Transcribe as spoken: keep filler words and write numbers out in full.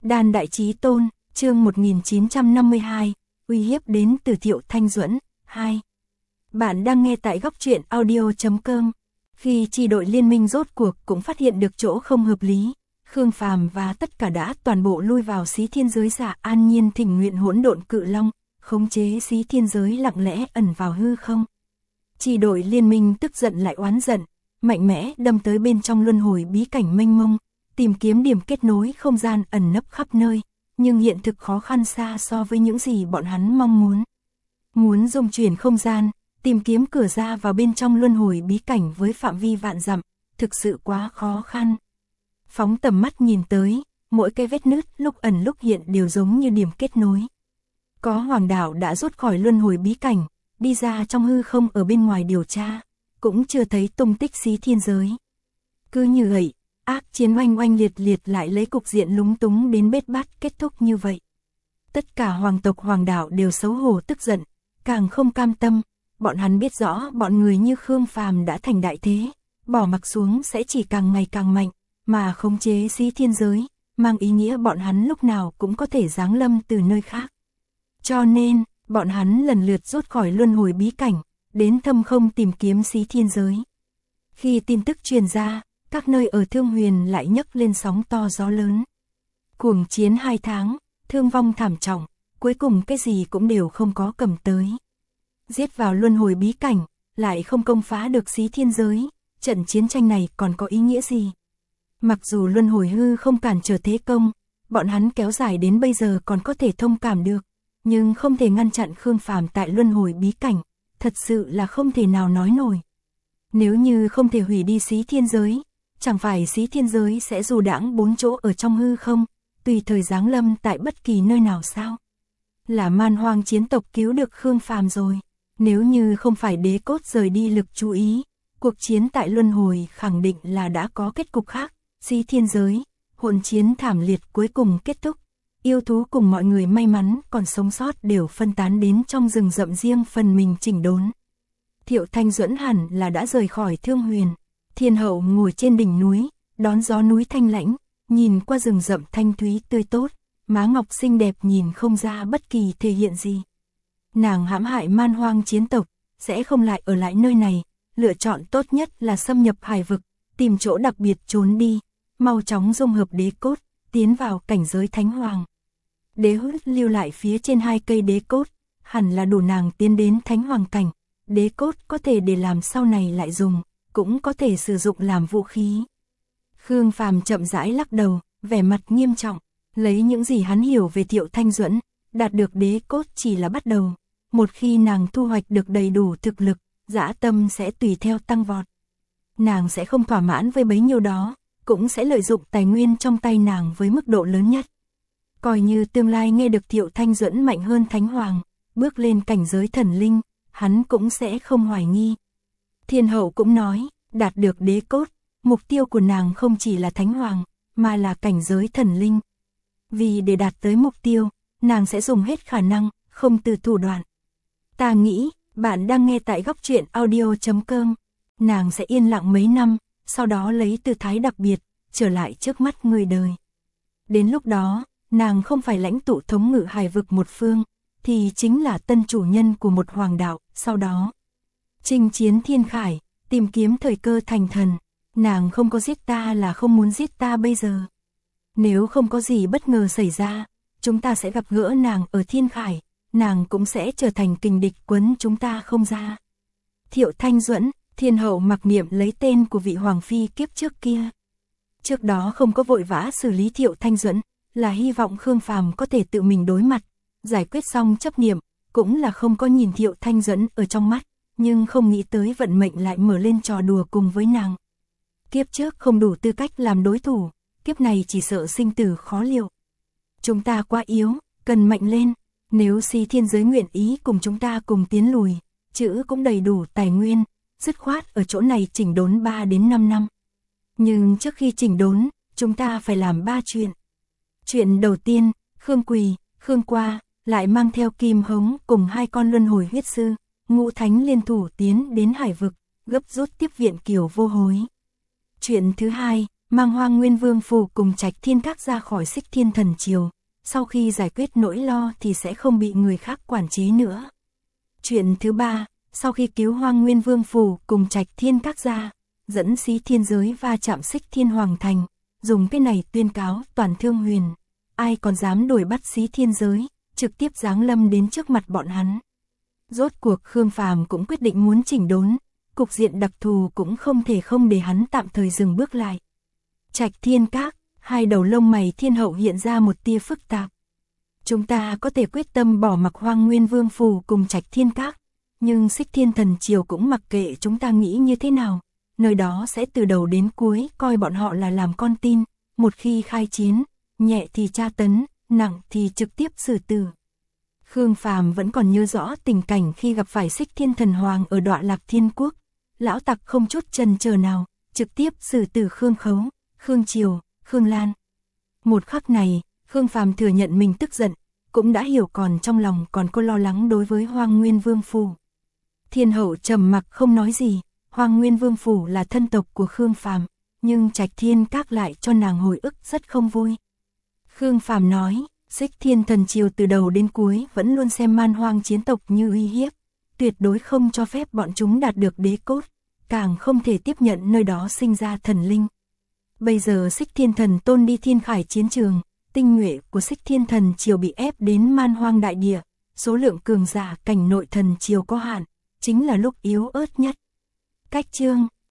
Đan Đại Chí Tôn, chương một nghìn chín trăm năm mươi hai, uy hiếp đến từ Thiệu Thanh Duẫn, hai. Bạn đang nghe tại góc truyện audio chấm com. Khi chi đội liên minh rốt cuộc cũng phát hiện được chỗ không hợp lý, Khương Phàm và tất cả đã toàn bộ lui vào Xí Thiên Giới giả an nhiên thỉnh nguyện hỗn độn cự long, khống chế Xí Thiên Giới lặng lẽ ẩn vào hư không. Chi đội liên minh tức giận lại oán giận, mạnh mẽ đâm tới bên trong luân hồi bí cảnh mênh mông, tìm kiếm điểm kết nối không gian ẩn nấp khắp nơi, nhưng hiện thực khó khăn xa so với những gì bọn hắn mong muốn. Muốn dung chuyển không gian, tìm kiếm cửa ra vào bên trong luân hồi bí cảnh với phạm vi vạn dặm, thực sự quá khó khăn. Phóng tầm mắt nhìn tới, mỗi cái vết nứt lúc ẩn lúc hiện đều giống như điểm kết nối. Có hoàng đạo đã rút khỏi luân hồi bí cảnh, đi ra trong hư không ở bên ngoài điều tra, cũng chưa thấy tung tích Xí Thiên Giới. Cứ như vậy, ác chiến oanh oanh liệt liệt lại lấy cục diện lúng túng đến bết bát kết thúc như vậy. Tất cả hoàng tộc hoàng đạo đều xấu hổ tức giận, càng không cam tâm, bọn hắn biết rõ bọn người như Khương Phàm đã thành đại thế, bỏ mặc xuống sẽ chỉ càng ngày càng mạnh, mà khống chế Xí Thiên Giới, mang ý nghĩa bọn hắn lúc nào cũng có thể giáng lâm từ nơi khác. Cho nên, bọn hắn lần lượt rút khỏi luân hồi bí cảnh, đến thâm không tìm kiếm Xí Thiên Giới. Khi tin tức truyền ra, các nơi ở Thương Huyền lại nhấc lên sóng to gió lớn. Cuồng chiến hai tháng, thương vong thảm trọng, cuối cùng cái gì cũng đều không có cầm tới. Giết vào luân hồi bí cảnh, lại không công phá được Xí Thiên Giới, trận chiến tranh này còn có ý nghĩa gì? Mặc dù luân hồi hư không cản trở thế công, bọn hắn kéo dài đến bây giờ còn có thể thông cảm được, nhưng không thể ngăn chặn Khương Phàm tại luân hồi bí cảnh, thật sự là không thể nào nói nổi. Nếu như không thể hủy đi Xí Thiên Giới, chẳng phải Xí Thiên Giới sẽ dù đãng bốn chỗ ở trong hư không, tùy thời giáng lâm tại bất kỳ nơi nào sao? Là man hoang chiến tộc cứu được Khương Phàm rồi, nếu như không phải đế cốt rời đi lực chú ý, cuộc chiến tại luân hồi khẳng định là đã có kết cục khác. Xí Thiên Giới, hỗn chiến thảm liệt cuối cùng kết thúc, yêu thú cùng mọi người may mắn còn sống sót đều phân tán đến trong rừng rậm riêng phần mình chỉnh đốn. Thiệu Thanh Duẫn hẳn là đã rời khỏi Thương Huyền. Thiên hậu ngồi trên đỉnh núi, đón gió núi thanh lãnh, nhìn qua rừng rậm thanh thúy tươi tốt, má ngọc xinh đẹp nhìn không ra bất kỳ thể hiện gì. Nàng hãm hại man hoang chiến tộc, sẽ không lại ở lại nơi này, lựa chọn tốt nhất là xâm nhập hải vực, tìm chỗ đặc biệt trốn đi, mau chóng dung hợp đế cốt, tiến vào cảnh giới thánh hoàng. Đế hút lưu lại phía trên hai cây đế cốt, hẳn là đủ nàng tiến đến thánh hoàng cảnh, đế cốt có thể để làm sau này lại dùng, cũng có thể sử dụng làm vũ khí. Khương Phàm chậm rãi lắc đầu, vẻ mặt nghiêm trọng, lấy những gì hắn hiểu về Thiệu Thanh Duẫn, đạt được đế cốt chỉ là bắt đầu, một khi nàng thu hoạch được đầy đủ thực lực, dã tâm sẽ tùy theo tăng vọt. Nàng sẽ không thỏa mãn với bấy nhiêu đó, cũng sẽ lợi dụng tài nguyên trong tay nàng với mức độ lớn nhất. Coi như tương lai nghe được Thiệu Thanh Duẫn mạnh hơn Thánh Hoàng, bước lên cảnh giới thần linh, hắn cũng sẽ không hoài nghi. Thiên hậu cũng nói, đạt được đế cốt, mục tiêu của nàng không chỉ là Thánh Hoàng, mà là cảnh giới thần linh. Vì để đạt tới mục tiêu, nàng sẽ dùng hết khả năng, không từ thủ đoạn. Ta nghĩ, bạn đang nghe tại góc truyện audio chấm com. Nàng sẽ yên lặng mấy năm, sau đó lấy tư thái đặc biệt, trở lại trước mắt người đời. Đến lúc đó, nàng không phải lãnh tụ thống ngự hải vực một phương, thì chính là tân chủ nhân của một hoàng đạo, sau đó chinh chiến thiên khải, tìm kiếm thời cơ thành thần. Nàng không có giết ta là không muốn giết ta bây giờ. Nếu không có gì bất ngờ xảy ra, chúng ta sẽ gặp gỡ nàng ở thiên khải, nàng cũng sẽ trở thành kình địch quấn chúng ta không ra. Thiệu Thanh Duẫn, thiên hậu mặc niệm lấy tên của vị hoàng phi kiếp trước kia. Trước đó không có vội vã xử lý Thiệu Thanh Duẫn, là hy vọng Khương Phàm có thể tự mình đối mặt, giải quyết xong chấp niệm, cũng là không có nhìn Thiệu Thanh Duẫn ở trong mắt, nhưng không nghĩ tới vận mệnh lại mở lên trò đùa cùng với nàng. Kiếp trước không đủ tư cách làm đối thủ, kiếp này chỉ sợ sinh tử khó liệu. Chúng ta quá yếu, cần mạnh lên, nếu Xí Thiên Giới nguyện ý cùng chúng ta cùng tiến lùi, chữ cũng đầy đủ tài nguyên, dứt khoát ở chỗ này chỉnh đốn ba đến năm năm. Nhưng trước khi chỉnh đốn, chúng ta phải làm ba chuyện. Chuyện đầu tiên, Khương Quỳ, Khương Qua, lại mang theo Kim Hống cùng hai con luân hồi huyết sư, ngũ thánh liên thủ tiến đến hải vực, gấp rút tiếp viện Kiều Vô Hối. Chuyện thứ hai, mang Hoang Nguyên Vương Phủ cùng Trạch Thiên Các ra khỏi Xích Thiên Thần Triều, sau khi giải quyết nỗi lo thì sẽ không bị người khác quản chế nữa. Chuyện thứ ba, sau khi cứu Hoang Nguyên Vương Phủ cùng Trạch Thiên Các ra, dẫn Xí Thiên Giới va chạm Xích Thiên Hoàng Thành, dùng cái này tuyên cáo toàn Thương Huyền, ai còn dám đuổi bắt Xí Thiên Giới, trực tiếp giáng lâm đến trước mặt bọn hắn. Rốt cuộc Khương Phàm cũng quyết định muốn chỉnh đốn, cục diện đặc thù cũng không thể không để hắn tạm thời dừng bước lại. Trạch Thiên Các, hai đầu lông mày Thiên Hậu hiện ra một tia phức tạp. Chúng ta có thể quyết tâm bỏ mặc Hoang Nguyên Vương Phủ cùng Trạch Thiên Các, nhưng Xích Thiên Thần Triều cũng mặc kệ chúng ta nghĩ như thế nào, nơi đó sẽ từ đầu đến cuối coi bọn họ là làm con tin, một khi khai chiến, nhẹ thì tra tấn, nặng thì trực tiếp xử tử. Khương Phàm vẫn còn nhớ rõ tình cảnh khi gặp phải Xích Thiên Thần Hoàng ở Đọa Lạc Thiên Quốc, lão tặc không chút chần chờ nào, trực tiếp xử tử Khương Khấu, Khương Triều, Khương Lan. Một khắc này, Khương Phàm thừa nhận mình tức giận, cũng đã hiểu còn trong lòng còn có lo lắng đối với Hoang Nguyên Vương Phủ. Thiên Hậu trầm mặc không nói gì, Hoang Nguyên Vương Phủ là thân tộc của Khương Phàm, nhưng Trạch Thiên Các lại cho nàng hồi ức rất không vui. Khương Phàm nói, Xích Thiên Thần Triều từ đầu đến cuối vẫn luôn xem Man Hoang chiến tộc như uy hiếp, tuyệt đối không cho phép bọn chúng đạt được đế cốt, càng không thể tiếp nhận nơi đó sinh ra thần linh. Bây giờ Xích Thiên Thần Tôn đi Thiên Khải chiến trường, tinh nhuệ của Xích Thiên Thần Triều bị ép đến Man Hoang đại địa, số lượng cường giả cảnh nội thần triều có hạn, chính là lúc yếu ớt nhất. Cách chương